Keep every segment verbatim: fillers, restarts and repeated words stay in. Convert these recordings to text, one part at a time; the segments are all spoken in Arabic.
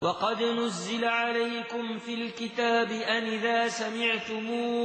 وقد نزل عليكم في الكتاب أن إذا سمعتم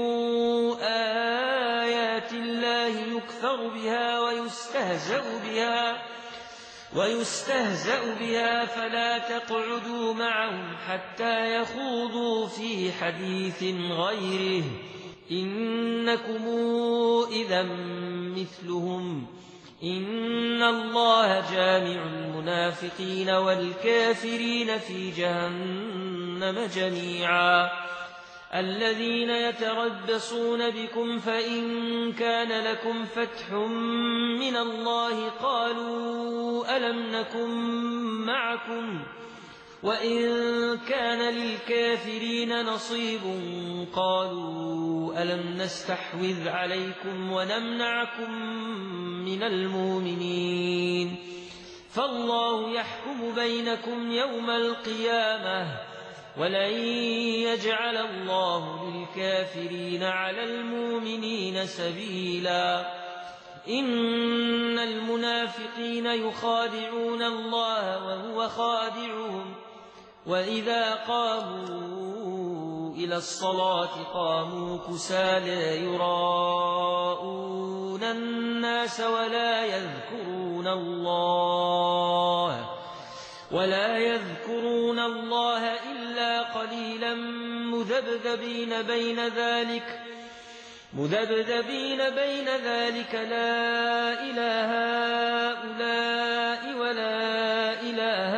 آيات الله يكفر بها ويستهزأ بها ويستهزأ بها فلا تقعدوا معهم حتى يخوضوا في حديث غيره إنكم إذا مثلهم إن الله جامع المنافقين والكافرين في جهنم جميعا الذين يتربصون بكم فإن كان لكم فتح من الله قالوا ألم نكن معكم وإن كان للكافرين نصيب قالوا ألم نستحوذ عليكم ونمنعكم من المؤمنين فالله يحكم بينكم يوم القيامة ولن يجعل الله للكافرين على المؤمنين سبيلا إن المنافقين يخادعون الله وهو خادعهم وإذا قاموا إلى الصلاة قاموا كسالى يراءون الناس ولا يذكرون الله ولا يذكرون الله إلا قليلا مذبذبين بين ذلك مذبذبين بين ذلك لا إله هؤلاء ولا إله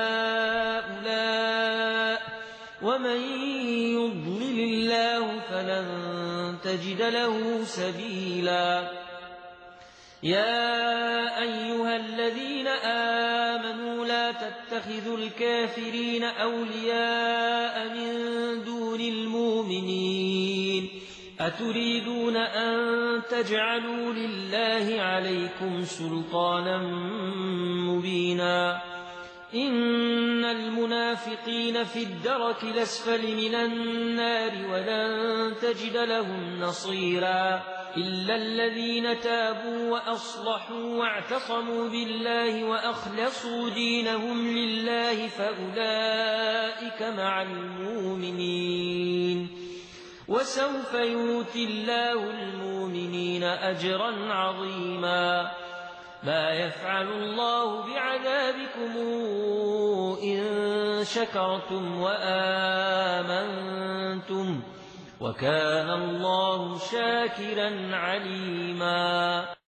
هؤلاء ومن يضلل الله فلن تجد له سبيلا يا أيها الذين آمنوا لا تتخذوا الكافرين أولياء من دون المؤمنين أتريدون أن تجعلوا لله عليكم سلطانا مبينا إن المنافقين في الدرك الأسفل من النار ولن تجد لهم نصيرا إلا الذين تابوا وأصلحوا واعتصموا بالله وأخلصوا دينهم لله فأولئك مع المؤمنين وسوف يؤتي الله المؤمنين أجرا عظيما ما يفعل الله بعذابكم إن شكرتم وآمنتم وكان الله شاكرا عليما